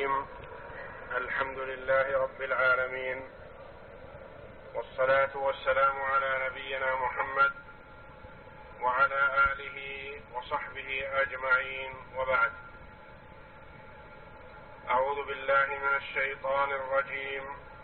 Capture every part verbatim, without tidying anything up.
الرحيم. الحمد لله رب العالمين، والصلاة والسلام على نبينا محمد وعلى آله وصحبه أجمعين، وبعد. أعوذ بالله من الشيطان الرجيم.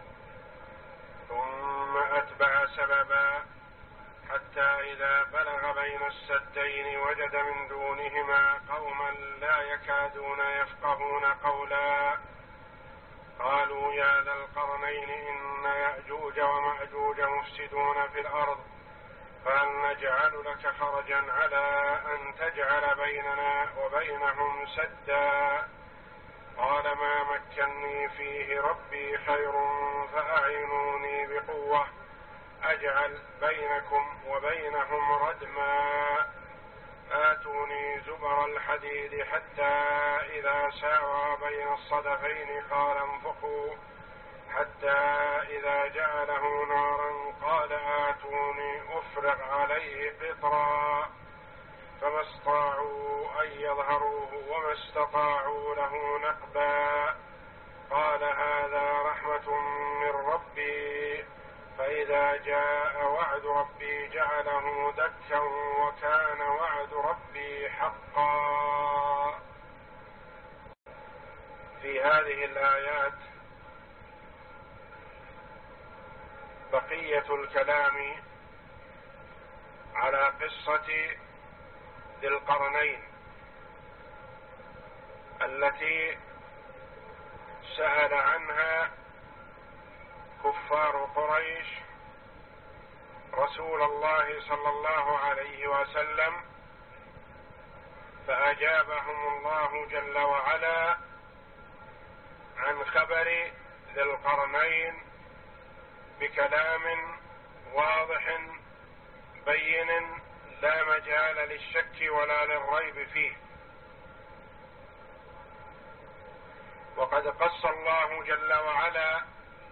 ثم أتبع سببا حتى إذا بلغ بين السدين وجد من دونهما قوما لا يكادون يفقهون قولا قالوا يا ذا القرنين إن يأجوج ومأجوج مفسدون في الأرض فهل نجعل لك خرجا على أن تجعل بيننا وبينهم سدا قال ما مكني فيه ربي خير فأعينوني بقوة أجعل بينكم وبينهم ردما آتوني زبر الحديد حتى إذا ساوى بين الصدفين قال انفخوا حتى إذا جعله نارا قال آتوني أفرغ عليه قطرا فما استطاعوا أن يظهروه وما استطاعوا له نقبا قال هذا رحمة من ربي فإذا جاء وعد ربي جعله دكا وكان وعد ربي حقا. في هذه الآيات بقية الكلام على قصة ذي القرنين التي سأل عنها كفار قريش رسول الله صلى الله عليه وسلم، فأجابهم الله جل وعلا عن خبر ذي القرنين بكلام واضح بين لا مجال للشك ولا للريب فيه. وقد قص الله جل وعلا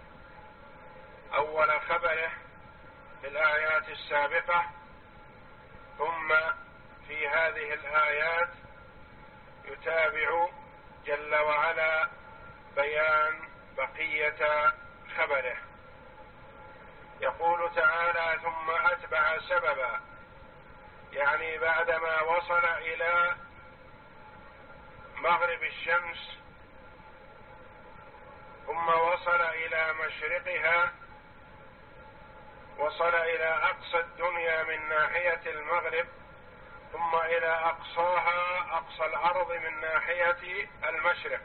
أول خبره في الآيات السابقة، ثم في هذه الآيات يتابع جل وعلا بيان بقية خبره. يقول تعالى ثم أتبع سببا، يعني بعدما وصل إلى مغرب الشمس ثم وصل إلى مشرقها، وصل إلى أقصى الدنيا من ناحية المغرب ثم إلى أقصاها أقصى الأرض من ناحية المشرق.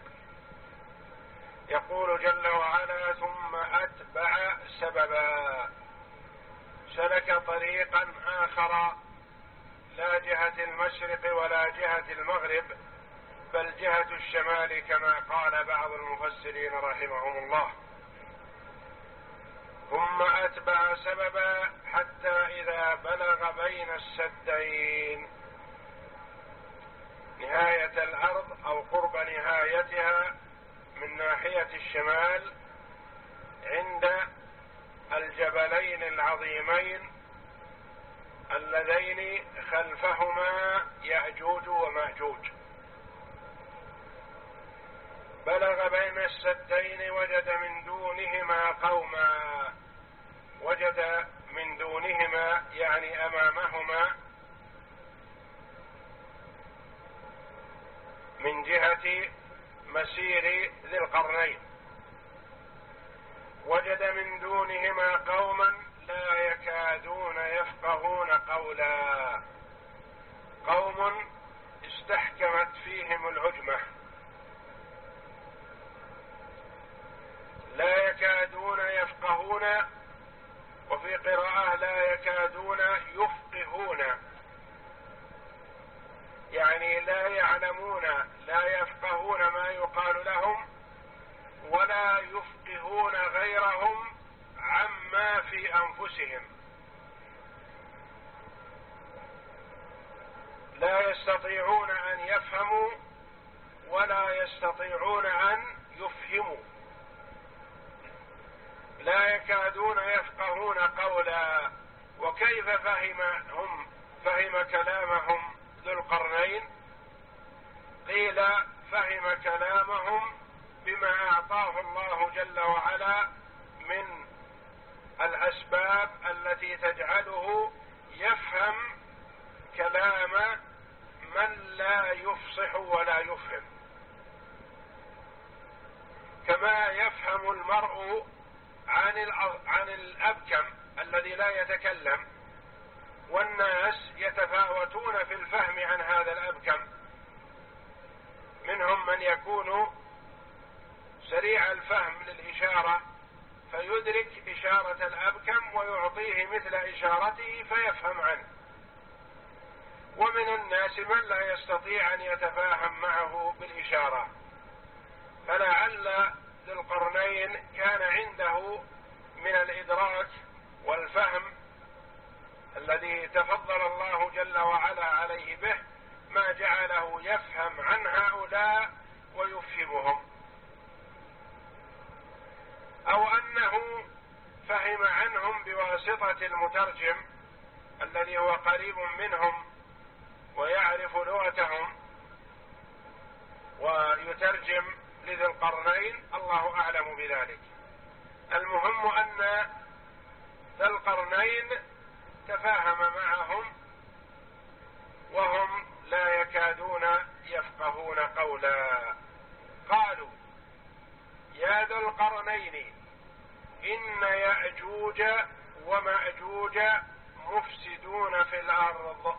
يقول جل وعلا ثم أتبع سببا، سلك طريقا آخر لا جهة المشرق ولا جهة المغرب بل جهة الشمال كما قال بعض المفسرين رحمهم الله. ثم أتبع سببا حتى إذا بلغ بين السدين، نهاية الأرض أو قرب نهايتها من ناحية الشمال عند الجبلين العظيمين اللذين خلفهما يأجوج ومأجوج. بلغ بين السدين وجد من دونهما قوما، وجد من دونهما يعني أمامهما من جهة مسير ذي القرنين، وجد من دونهما قوما لا يكادون يفقهون قولا، قوم استحكمت فيهم العجمة، لا يكادون يفقهون، وفي قراءة لا يكادون يفقهون، يعني لا يعلمون لا يفقهون ما يقال لهم ولا يفقهون غيرهم عما في أنفسهم، لا يستطيعون أن يفهموا ولا يستطيعون أن يفهموا، لا يكادون يفقهون قولا. وكيف فهمهم فهم كلامهم ذو القرنين؟ قيل فهم كلامهم بما أعطاه الله جل وعلا من الأسباب التي تجعله يفهم كلام من لا يفصح ولا يفهم، كما يفهم المرء عن عن الأبكم الذي لا يتكلم، والناس يتفاوتون في الفهم عن هذا الأبكم، منهم من يكون سريع الفهم للإشارة فيدرك إشارة الأبكم ويعطيه مثل إشارته فيفهم عنه، ومن الناس من لا يستطيع أن يتفاهم معه بالإشارة. فلعل ذي القرنين كان عنده من الإدراك والفهم الذي تفضل الله جل وعلا عليه به ما جعله يفهم عن هؤلاء ويفهمهم، أو أنه فهم عنهم بواسطة المترجم الذي هو قريب منهم ويعرف لغتهم ويترجم لذي القرنين، الله أعلم بذلك. المهم أن ذا القرنين تفاهم معهم وهم لا يكادون يفقهون قولا. قالوا يا ذا القرنين إن يأجوج ومأجوج مفسدون في الأرض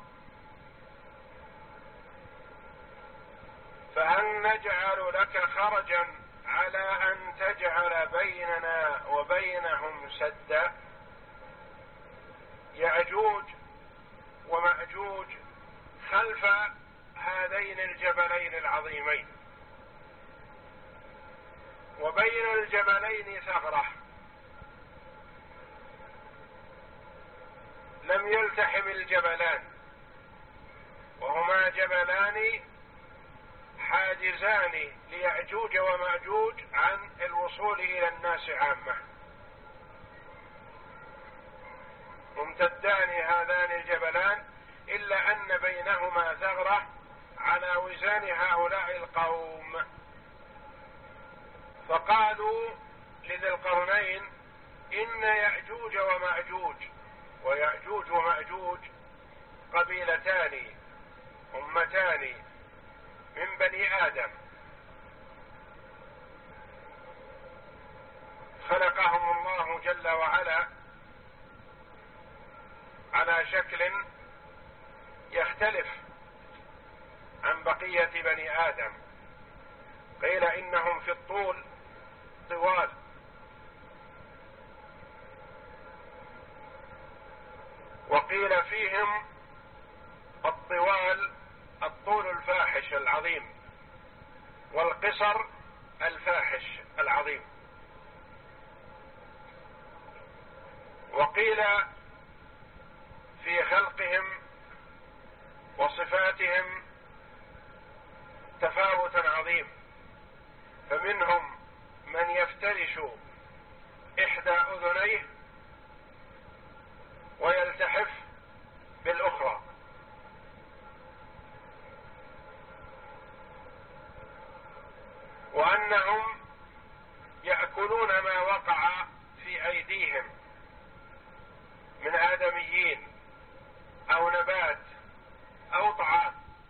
فهل نجعل لك خرجا على أن تجعل بيننا وبينهم سدا. يأجوج ومأجوج خلف هذين الجبلين العظيمين، وبين الجبلين ثغرة لم يلتحم الجبلان، وهما جبلان حاجزان ليأجوج ومأجوج عن الوصول إلى الناس عامة، ممتدان هذان الجبلان إلا أن بينهما ثغرة على وزان هؤلاء القوم. فقالوا لذي القرنين إن يأجوج ومأجوج، ويأجوج ومأجوج قبيلتان أمتان من بني آدم خلقهم الله جل وعلا على شكل يختلف عن بقية بني آدم. قيل إنهم في الطول طوال، وقيل فيهم الطوال الطول الفاحش العظيم، والقصر الفاحش العظيم. وقيل في خلقهم وصفاتهم تفاوت عظيم، فمنهم من يفترش إحدى أذنيه ويلتحف بالأخرى، وأنهم يأكلون ما وقع في أيديهم من آدميين أو نبات أو طعام،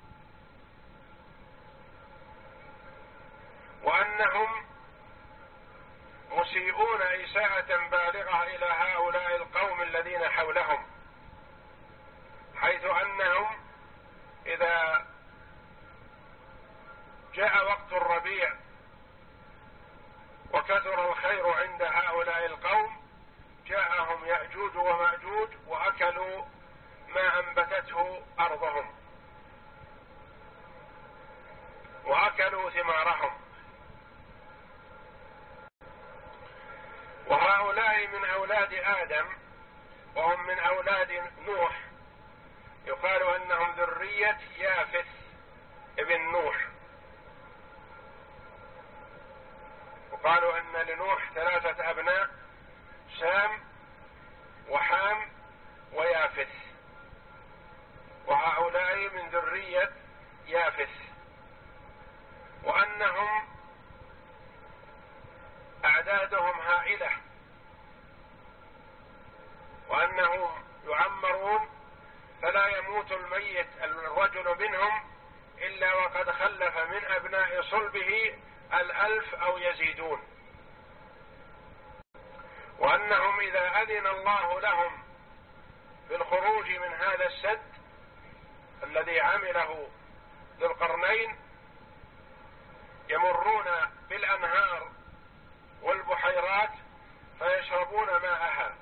وأنهم مسيئون إساءة بالغة إلى هؤلاء القوم الذين حولهم، حيث أنهم إذا جاء وقت الربيع وكثر الخير عند هؤلاء القوم جاءهم يأجوج ومأجوج وأكلوا ما أنبتته أرضهم وأكلوا ثمارهم. وهؤلاء من أولاد آدم وهم من أولاد نوح، يقال أنهم ذرية يافث ابن نوح، وقالوا أن لنوح ثلاثة أبناء سام وحام ويافث، وهؤلاء من ذرية يافث، وأنهم أعدادهم هائلة، وأنهم يعمرون فلا يموت الميت الرجل منهم إلا وقد خلف من أبناء صلبه الألف أو يزيدون، وأنهم إذا أذن الله لهم بالخروج من هذا السد الذي عمله ذو القرنين يمرون بالأنهار والبحيرات فيشربون ماءها،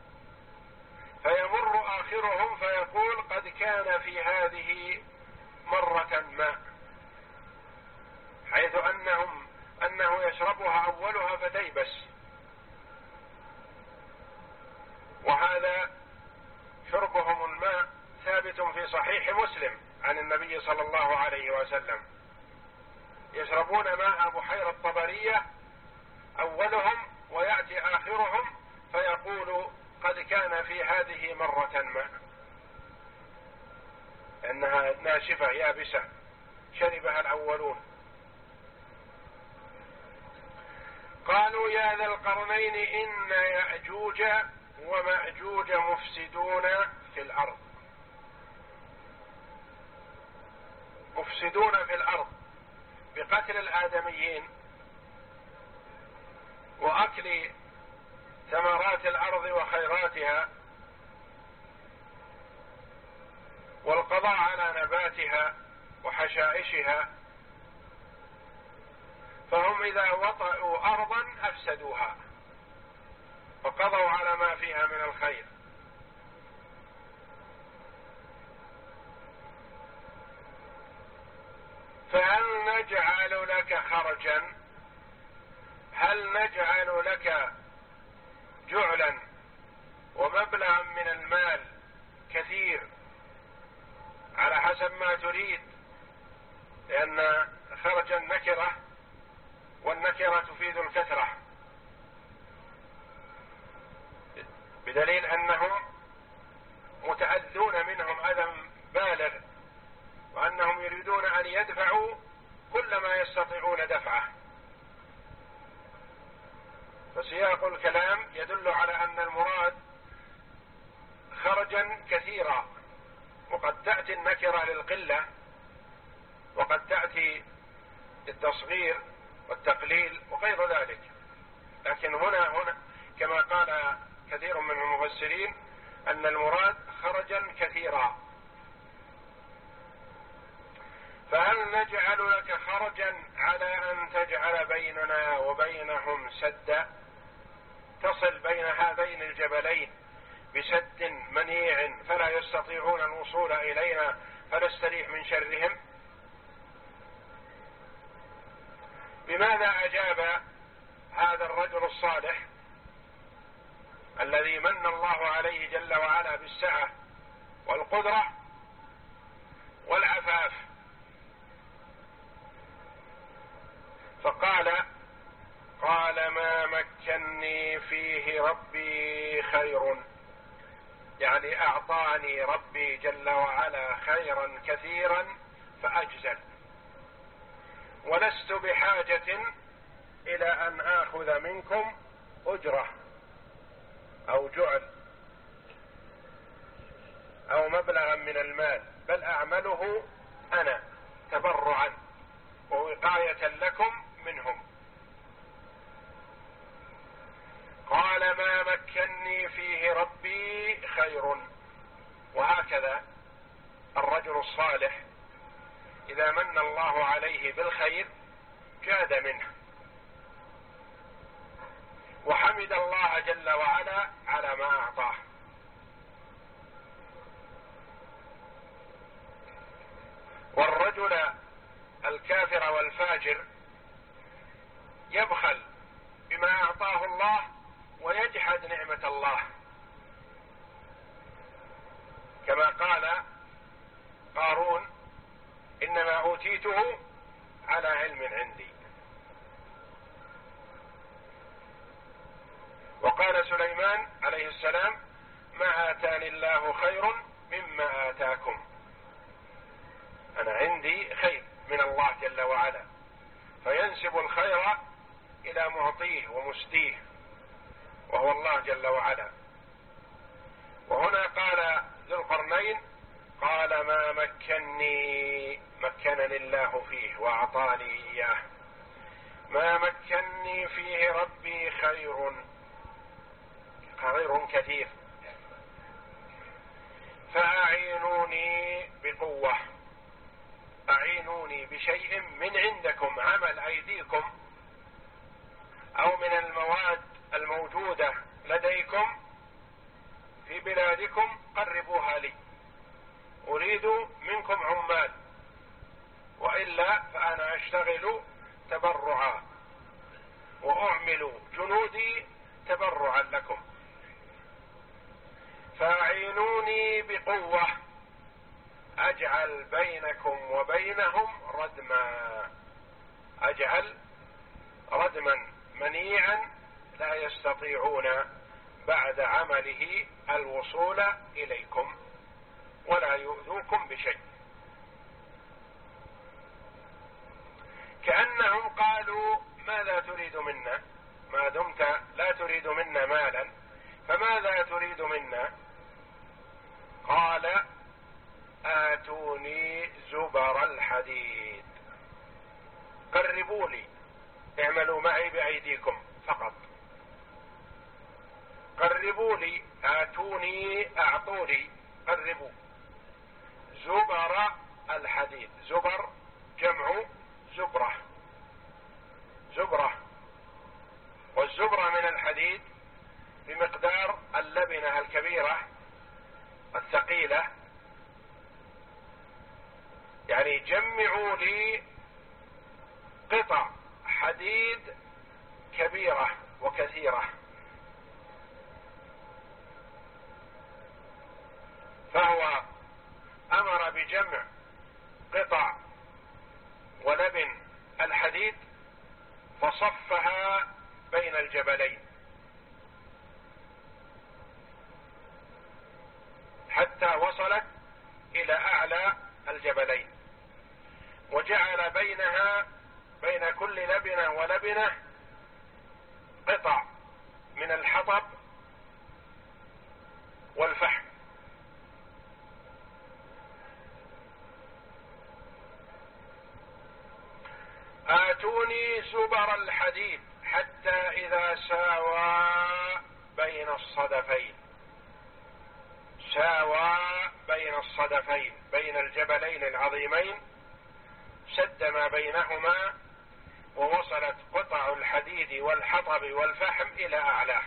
فيمر آخرهم فيقول قد كان في هذه مرة ماء، حيث أنهم أنه يشربها أولها فتيبس. وهذا شربهم الماء ثابت في صحيح مسلم عن النبي صلى الله عليه وسلم، يشربون ماء بحيرة طبرية أولهم ويأتي آخرهم فيقول قد كان في هذه مرة ماء، لأنها ناشفة يابسة شربها الأولون. قالوا يا ذا القرنين إن يأجوج ومأجوج مفسدون في الأرض. مفسدون في الأرض بقتل الآدميين وأكل ثمرات الأرض وخيراتها والقضاء على نباتها وحشائشها، فهم إذا وطئوا أرضا أفسدوها وقضوا على ما فيها من الخير. فهل نجعل لك خرجا، هل نجعل لك جعلا ومبلغا من المال كثير على حسب ما تريد، لأن خرجا نكرة والنكرة تفيد الكثرة، بدليل أنهم متأذون منهم أذى بالغ، وأنهم يريدون أن يدفعوا كل ما يستطيعون دفعه. فسياق الكلام يدل على أن المراد خرجا كثيرا، وقد تأتي النكرة للقلة وقد تأتي للتصغير والتقليل وغير ذلك، لكن هنا هنا كما قال كثير من المفسرين أن المراد خرجا كثيرا. فهل نجعل لك خرجا على أن تجعل بيننا وبينهم سدا، تصل بين هذين الجبلين بسد منيع فلا يستطيعون الوصول إلينا فنستريح من شرهم؟ بماذا أجاب هذا الرجل الصالح الذي من الله عليه جل وعلا بالسعة والقدرة والعفاف؟ فقال قال ما مكني فيه ربي خير، يعني أعطاني ربي جل وعلا خيرا كثيرا فأجزل، ولست بحاجة إلى أن آخذ منكم أجرة أو جعل أو مبلغا من المال، بل أعمله أنا تبرعا ووقاية لكم منهم. قال ما مكني فيه ربي خير. وهكذا الرجل الصالح إذا من الله عليه بالخير جاد منه وحمد الله جل وعلا على ما أعطاه. والرجل الكافر والفاجر يبخل بما أعطاه الله ويجحد نعمة الله، كما قال قارون إنما أوتيته على علم عندي. وقال سليمان عليه السلام ما آتاني الله خير مما آتاكم، أنا عندي خير من الله جل وعلا، فينسب الخير إلى معطيه ومسديه وهو الله جل وعلا. وهنا قال ذو القرنين قال ما مكني مكنني الله فيه وأعطاني إياه، ما مكني فيه ربي خير خير كثير فأعينوني بقوة، أعينوني بشيء من عندكم عمل أيديكم أو من المواد الموجودة لديكم في بلادكم قربوها لي، أريد منكم عمال، وإلا فأنا أشتغل تبرعا وأعمل جنودي تبرعا لكم. فأعينوني بقوة أجعل بينكم وبينهم ردما، أجعل ردما منيعا لا يستطيعون بعد عمله الوصول إليكم ولا يؤذوكم بشيء. كأنهم قالوا ماذا تريد منا؟ ما دمت لا تريد منا مالا فماذا تريد منا؟ قال آتوني زبر الحديد، قربوا لي، اعملوا معي بأيديكم فقط، قربوا لي، آتوني أعطوني، قربوا زبر الحديد. زبر جمع زبرة، زبرة، والزبرة من الحديد بمقدار اللبنة الكبيرة الثقيلة. يعني جمعوا لي قطع حديد كبيرة وكثيرة. فهو أمر بجمع قطع ولبن الحديد فصفها بين الجبلين حتى وصلت إلى أعلى الجبلين، وجعل بينها بين كل لبنة ولبنة قطع من الحطب والفحم. آتوني زبر الحديد حتى إذا ساوى بين الصدفين، ساوى بين الصدفين بين الجبلين العظيمين، سد ما بينهما ووصلت قطع الحديد والحطب والفحم إلى أعلاه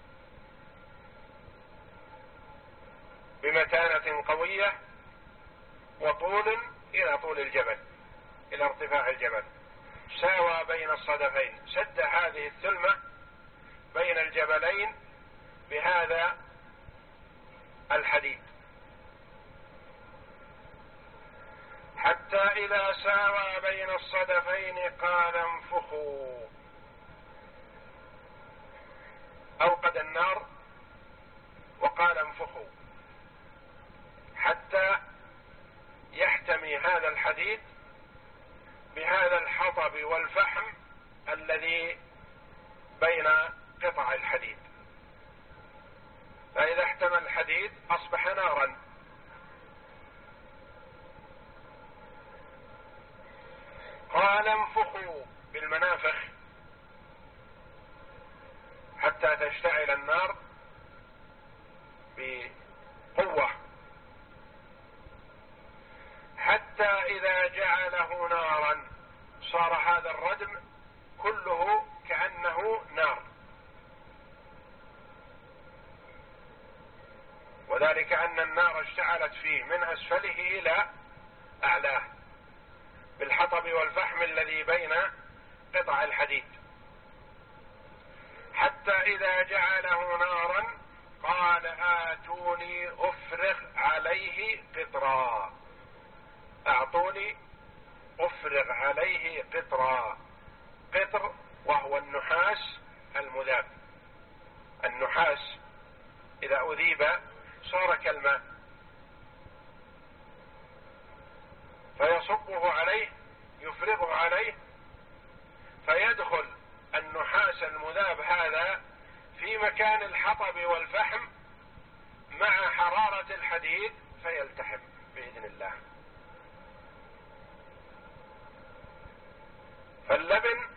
بمتانة قوية وطول إلى طول الجبل، إلى ارتفاع الجبل. ساوى بين الصدفين، سد هذه الثلمة بين الجبلين بهذا الحديد. حتى إذا ساوى بين الصدفين قال انفخوا، أوقد النار وقال انفخوا حتى يحتمي هذا الحديد بهذا الحطب والفحم الذي بين قطع الحديد. فإذا احتمى الحديد أصبح نارا. قال انفخوا بالمنافخ حتى تشتعل النار بقوة، حتى إذا جعله نارا صار هذا الردم كله كأنه نار، وذلك أن النار اشتعلت فيه من أسفله إلى أعلاه بالحطب والفحم الذي بين قطع الحديد. حتى إذا جعله نارا قال آتوني أفرغ عليه قطرا، أعطوني أفرغ عليه قطرا. قطر وهو النحاس المذاب، النحاس إذا أذيب صار كالماء، فيصبه عليه يفرغه عليه فيدخل النحاس المذاب هذا في مكان الحطب والفحم مع حرارة الحديد فيلتحم بإذن الله. فاللبن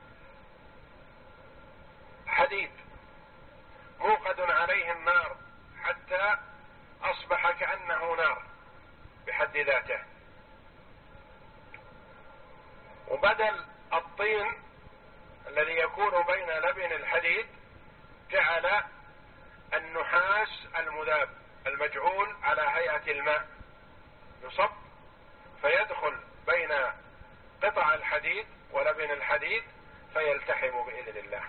حديد موقد عليه النار حتى أصبح كأنه نار بحد ذاته، وبدل الطين الذي يكون بين لبن الحديد جعل النحاس المذاب المجعول على هيئة الماء يصب فيدخل بين قطع الحديد ولبن الحديد فيلتحم بإذن الله.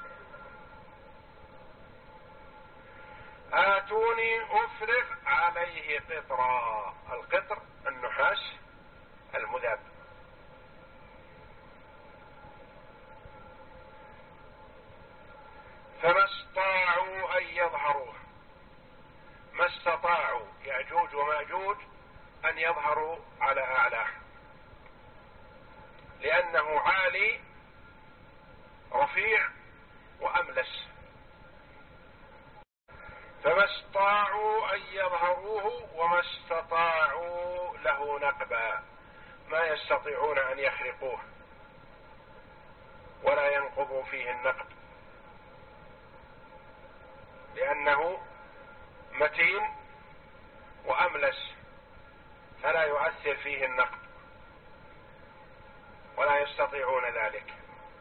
آتوني أفرغ عليه قطرا، القطر النحاس المذاب. فما استطاعوا أن يظهروه، ما استطاعوا يأجوج ومأجوج أن يظهروا على أعلاه لأنه عالي رفيع وأملس. فما استطاعوا أن يظهروه وما استطاعوا له نقبا، ما يستطيعون أن يخرقوه ولا ينقضوا فيه النقب لأنه متين وأملس فلا يؤثر فيه النقب ولا يستطيعون ذلك.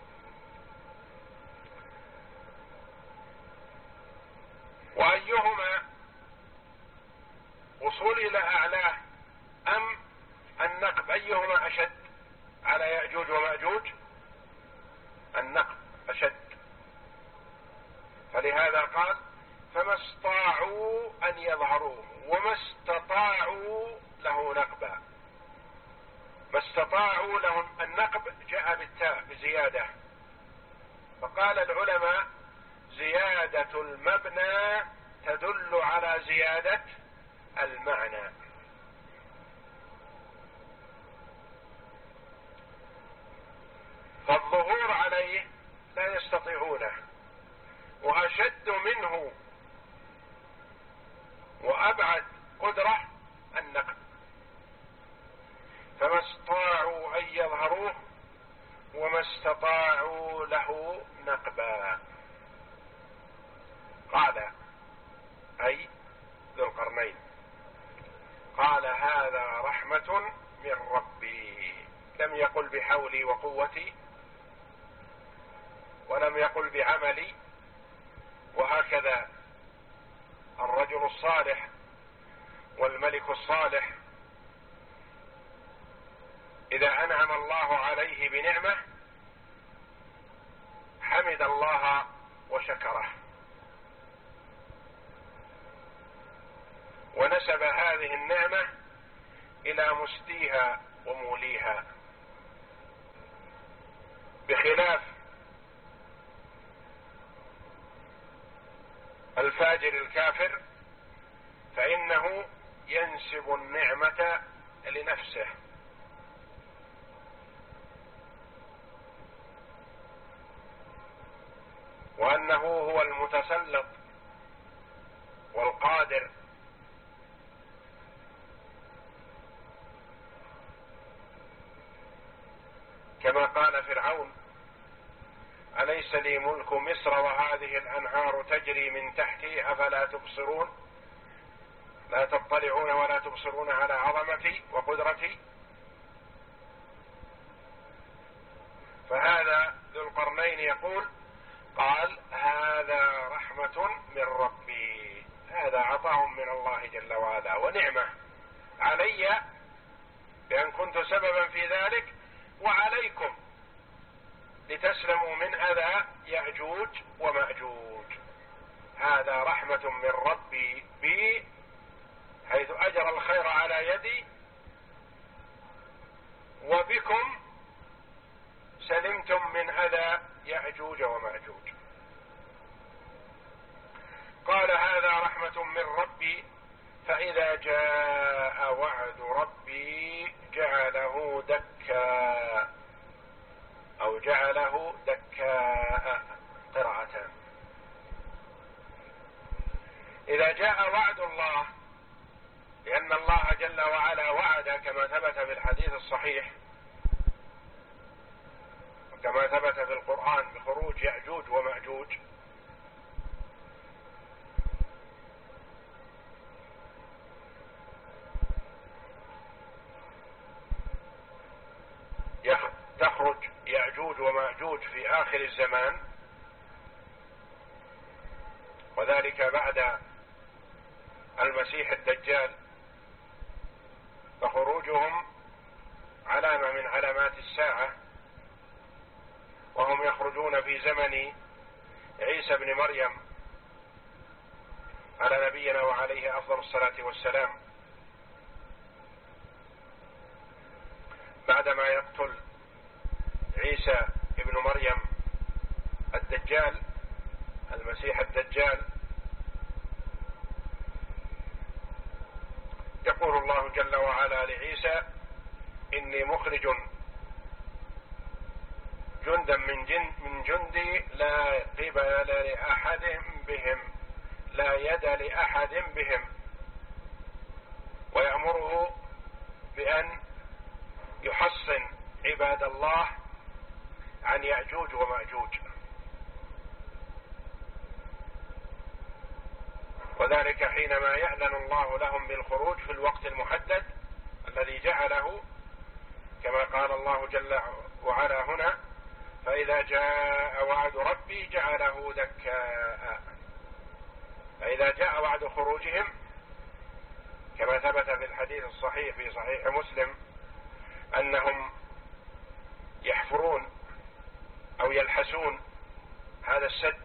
وأيهما وصول إلى أعلاه أم النقب، أيهما أشد على يأجوج ومأجوج؟ النقب أشد، فلهذا قال فما استطاعوا أن يظهروه وما استطاعوا له نقبا. ما استطاعوا له النقب جاء بالتاء بزيادة، فقال العلماء زيادة المبنى تدل على زيادة المعنى. فالظهور عليه لا يستطيعونه، وأشد منه وأبعد قدرة النقب. فما استطاعوا أن يظهروه وما استطاعوا له نقبا. قال أي ذو القرنين قال هذا رحمة من ربي، لم يقل بحولي وقوتي ولم يقل بعملي. وهكذا الرجل الصالح والملك الصالح إذا أنعم الله عليه بنعمة حمد الله وشكره ونسب هذه النعمة إلى مسديها وموليها، بخلاف الفاجر الكافر فإنه ينسب النعمة لنفسه وأنه هو المتسلط والقادر، كما قال فرعون أليس لي ملك مصر وهذه الأنهار تجري من تحتي أفلا تبصرون، لا تطلعون ولا تبصرون على عظمتي وقدرتي. فهذا ذو القرنين يقول قال هذا رحمة من ربي، هذا عطاء من الله جل وعلا ونعمة علي بأن كنت سببا في ذلك وعليكم لتسلموا من أذى يأجوج ومأجوج. هذا رحمة من ربي بي حيث أجرى الخير على يدي، وبكم سلمتم من أذى يأجوج ومأجوج. قال هذا رحمة من ربي فإذا جاء وعد ربي جعله دكا أو جعله دكاء جاء وعد الله، لأن الله جل وعلا وعد كما ثبت في الحديث الصحيح وكما ثبت في القرآن بخروج يأجوج ومأجوج، تخرج يأجوج ومأجوج في آخر الزمان، وذلك بعد المسيح الدجال، فخروجهم علامة من علامات الساعة، وهم يخرجون في زمن عيسى بن مريم على نبينا وعليه أفضل الصلاة والسلام، بعدما يقتل عيسى ابن مريم الدجال المسيح الدجال. يقول الله جل وعلا لعيسى: إني مخرج جندا من جن من جندي لا قبل لأحد بهم لا يد لأحد بهم، ويأمره بأن يحصن عباد الله عن يأجوج ومأجوج، وذلك حينما يأذن الله لهم بالخروج في الوقت المحدد الذي جعله، كما قال الله جل وعلا هنا: فإذا جاء وعد ربي جعله دكاء. فإذا جاء وعد خروجهم كما ثبت في الحديث الصحيح في صحيح مسلم أنهم يحفرون أو يلحسون هذا السد،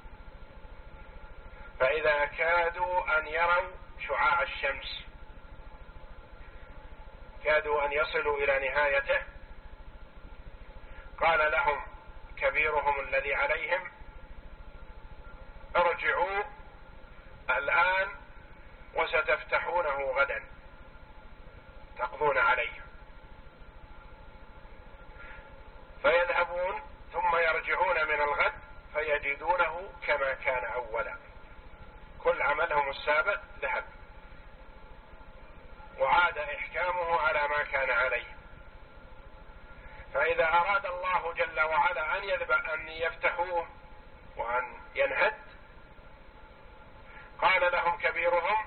فإذا كادوا أن يروا شعاع الشمس، كادوا أن يصلوا إلى نهايته، قال لهم كبيرهم الذي عليهم: ارجعوا الآن وستفتحونه غدا تقضون عليه. فيذهبون ثم يرجعون من الغد فيجدونه كما كان أولا، كل عملهم السابق ذهب وعاد إحكامه على ما كان عليه. فإذا أراد الله جل وعلا أن يذبح أن يفتحوه وأن ينهد، قال لهم كبيرهم: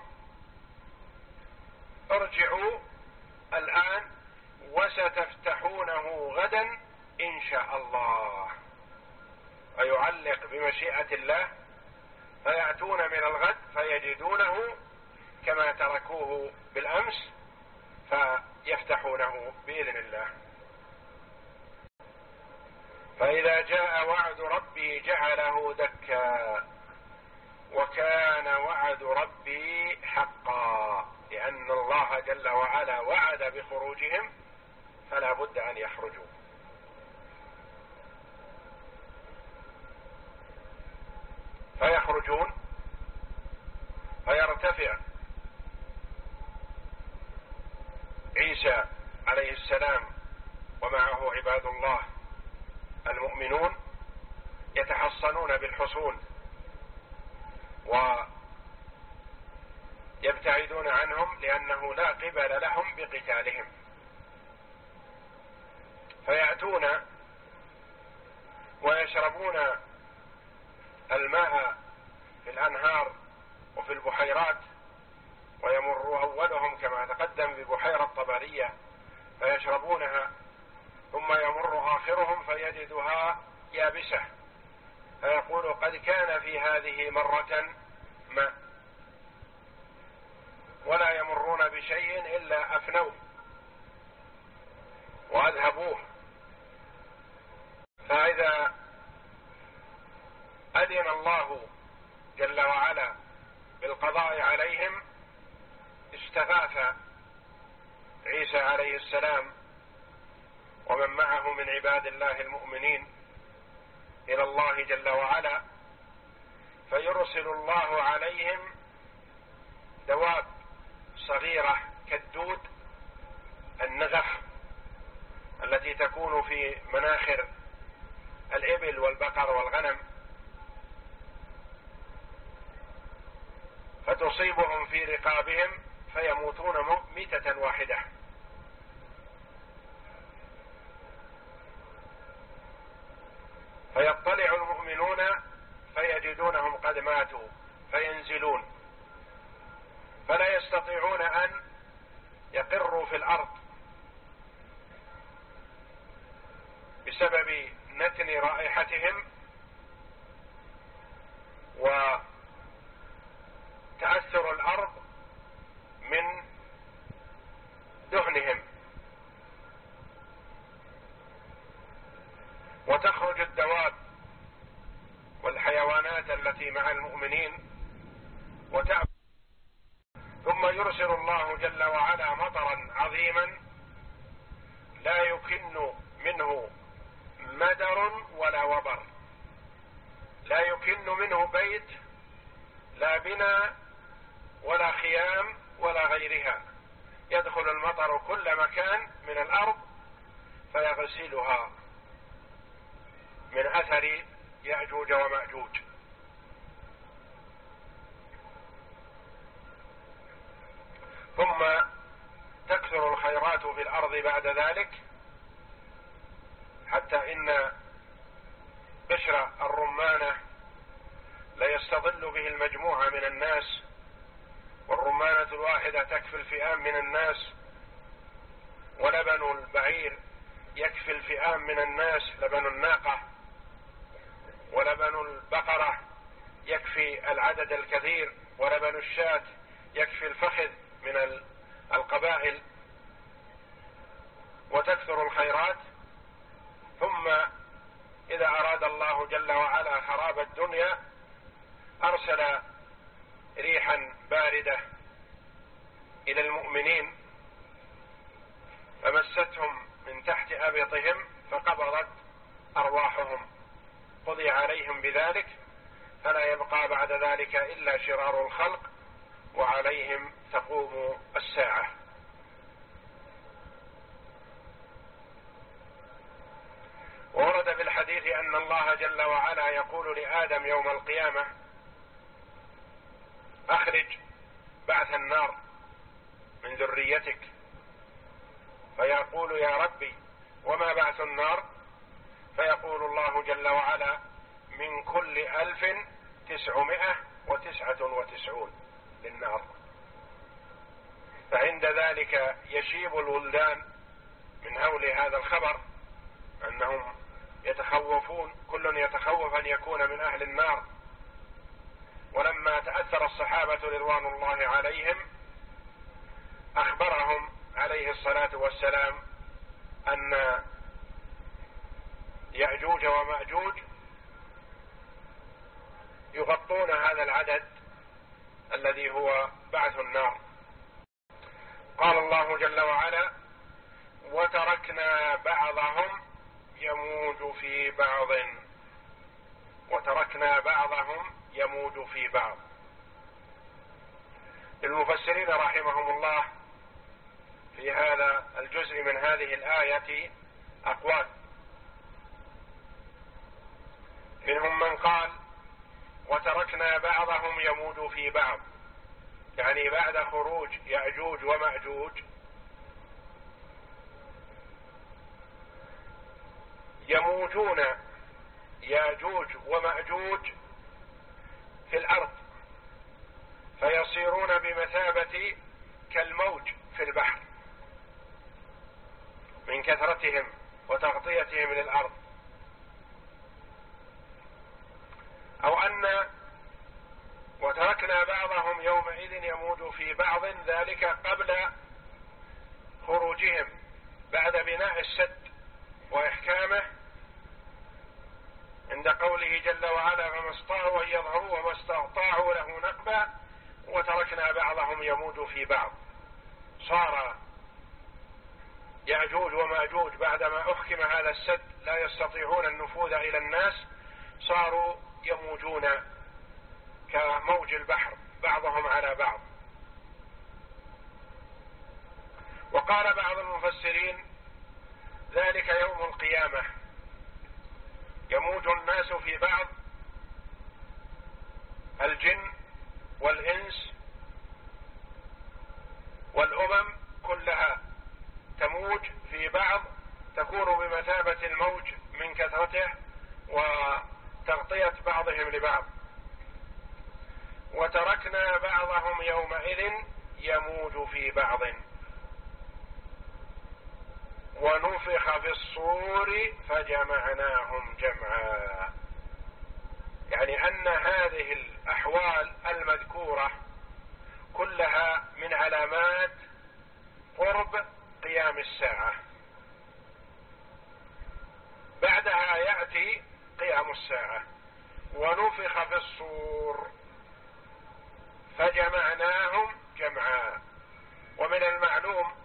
ارجعوا الآن وستفتحونه غدا إن شاء الله، ويعلق بمشيئة الله، فيأتون من الغد فيجدونه كما تركوه بالأمس فيفتحونه بإذن الله. فإذا جاء وعد ربي جعله دكا وكان وعد ربي حقا، لأن الله جل وعلا وعد بخروجهم فلا بد أن يخرجوا. فيخرجون فيرتفع عيسى عليه السلام ومعه عباد الله المؤمنون يتحصنون بالحصون ويبتعدون عنهم، لأنه لا قبل لهم بقتالهم. فيأتون ويشربون الماء في الأنهار وفي البحيرات، ويمر أولهم كما تقدم ببحيرة طبرية فيشربونها، ثم يمر آخرهم فيجدها يابسة، فيقول: قد كان في هذه مرة ماء، ولا يمرون بشيء إلا أفنوه وأذهبوه. فإذا أذن الله جل وعلا بالقضاء عليهم استغاث عيسى عليه السلام ومن معه من عباد الله المؤمنين إلى الله جل وعلا، فيرسل الله عليهم دواب صغيرة كالدود النغف التي تكون في مناخر الإبل والبقر والغنم، فتصيبهم في رقابهم فيموتون ميتة واحدة. فيطلع المؤمنون فيجدونهم قد ماتوا فينزلون، فلا يستطيعون أن يقروا في الأرض بسبب نتن رائحتهم وتأثر الأرض من دهنهم، وتخرج الدواب والحيوانات التي مع المؤمنين وتأكل. ثم يرسل الله جل وعلا مطرا عظيما لا يكن منه مدر ولا وبر، لا يكن منه بيت، لا بناء ولا خيام ولا غيرها، يدخل المطر كل مكان من الأرض فيغسلها من أثر يأجوج ومأجوج. ثم تكثر الخيرات في الأرض بعد ذلك، حتى إن بشر الرمانة ليستظل به المجموعة من الناس، والرمانة الواحدة تكفي الفئام من الناس، ولبن البعير يكفي الفئام من الناس، لبن الناقة، ولبن البقرة يكفي العدد الكثير، ولبن الشاة يكفي الفخذ من القبائل، وتكثر الخيرات. ثم إذا أراد الله جل وعلا خراب الدنيا أرسل ريحا باردة إلى المؤمنين فمستهم من تحت أبطهم فقبضت أرواحهم، قضي عليهم بذلك، فلا يبقى بعد ذلك إلا شرار الخلق، وعليهم تقوم الساعة. ورد في الحديث أن الله جل وعلا يقول لآدم يوم القيامة: أخرج بعث النار من ذريتك، فيقول: يا ربي وما بعث النار؟ فيقول الله جل وعلا: من كل ألف تسعمائة وتسعة وتسعون للنار. فعند ذلك يشيب الولدان من هول هذا الخبر، أنهم يتخوفون، كل يتخوف أن يكون من أهل النار. ولما تأثر الصحابة رضوان الله عليهم أخبرهم عليه الصلاة والسلام أن يأجوج ومأجوج يغطون هذا العدد الذي هو بعث النار. قال الله جل وعلا: وتركنا بعضهم يموج في بعض، وتركنا بعضهم يموج في بعض. المفسرين رحمهم الله في هذا الجزء من هذه الآية أقوال، منهم من قال: وتركنا بعضهم يموج في بعض، يعني بعد خروج يأجوج ومأجوج يموجون ياجوج ومأجوج في الأرض، فيصيرون بمثابة كالموج في البحر من كثرتهم وتغطيتهم للأرض. أو أن وتركنا بعضهم يومئذ يموج في بعض، ذلك قبل خروجهم بعد بناء السد وإحكامه، عند قوله جل وعلا: فما استطاعوا أن يظهروا وما استطاعوا له نقبا وتركنا بعضهم يموج في بعض. صار يأجوج ومأجوج بعدما أحكم هذا السد لا يستطيعون النفوذ إلى الناس، صاروا يموجون كموج البحر بعضهم على بعض. وقال بعض المفسرين: ذلك يوم القيامة يموج الناس في بعض، الجن والإنس والأمم كلها تموج في بعض، تكون بمثابة الموج من كثرته وتغطية بعضهم لبعض. وتركنا بعضهم يومئذ يموج في بعض ونفخ في الصور فجمعناهم جمعا. يعني أن هذه الأحوال المذكورة كلها من علامات قرب قيام الساعة. بعدها يأتي قيام الساعة. ونفخ في الصور فجمعناهم جمعا. ومن المعلوم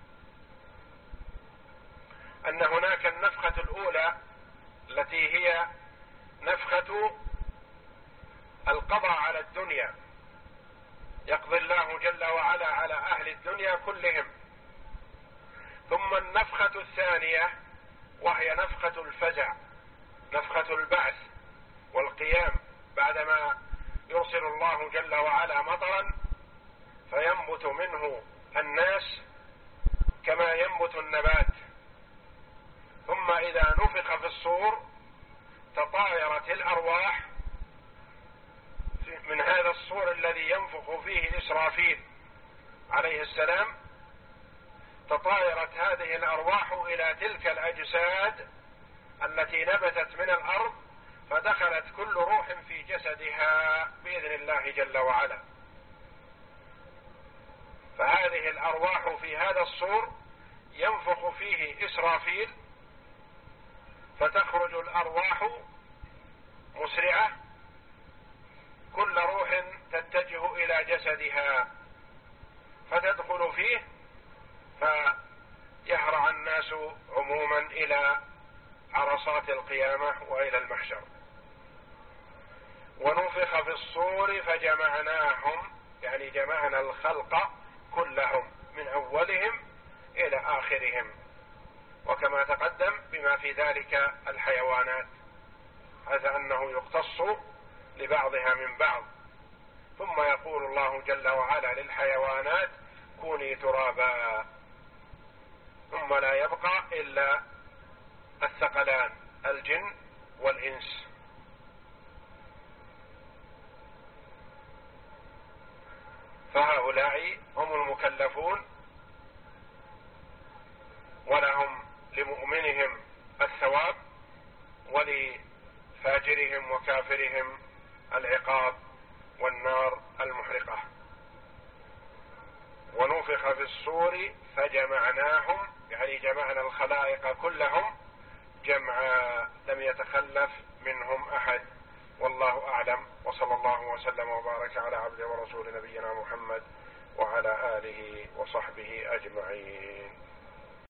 أن هناك النفخة الأولى التي هي نفخة القضاء على الدنيا، يقضي الله جل وعلا على أهل الدنيا كلهم. ثم النفخة الثانية وهي نفخة الفزع، نفخة البعث والقيام، بعدما يرسل الله جل وعلا مطرا فينبت منه الناس كما ينبت النبات. ثم إذا نفخ في الصور تطايرت الأرواح من هذا الصور الذي ينفخ فيه إسرافيل عليه السلام، تطايرت هذه الأرواح إلى تلك الأجساد التي نبتت من الأرض، فدخلت كل روح في جسدها بإذن الله جل وعلا. فهذه الأرواح في هذا الصور ينفخ فيه إسرافيل، فتخرج الأرواح مسرعة، كل روح تتجه إلى جسدها فتدخل فيه، فيهرع الناس عموما إلى عرصات القيامة وإلى المحشر. ونفخ في الصور فجمعناهم، يعني جمعنا الخلق كلهم من أولهم إلى آخرهم، وكما تقدم بما في ذلك الحيوانات، هذا أنه يختص لبعضها من بعض. ثم يقول الله جل وعلا للحيوانات كوني ترابا، ثم لا يبقى إلا الثقلان الجن والإنس. فهؤلاء هم المكلفون، ولهم لمؤمنهم الثواب ولفاجرهم وكافرهم العقاب والنار المحرقة. ونفخ في الصور فجمعناهم، يعني جمعنا الخلائق كلهم جمعا لم يتخلف منهم أحد. والله أعلم، وصلى الله وسلم وبارك على عبده ورسول نبينا محمد وعلى آله وصحبه أجمعين.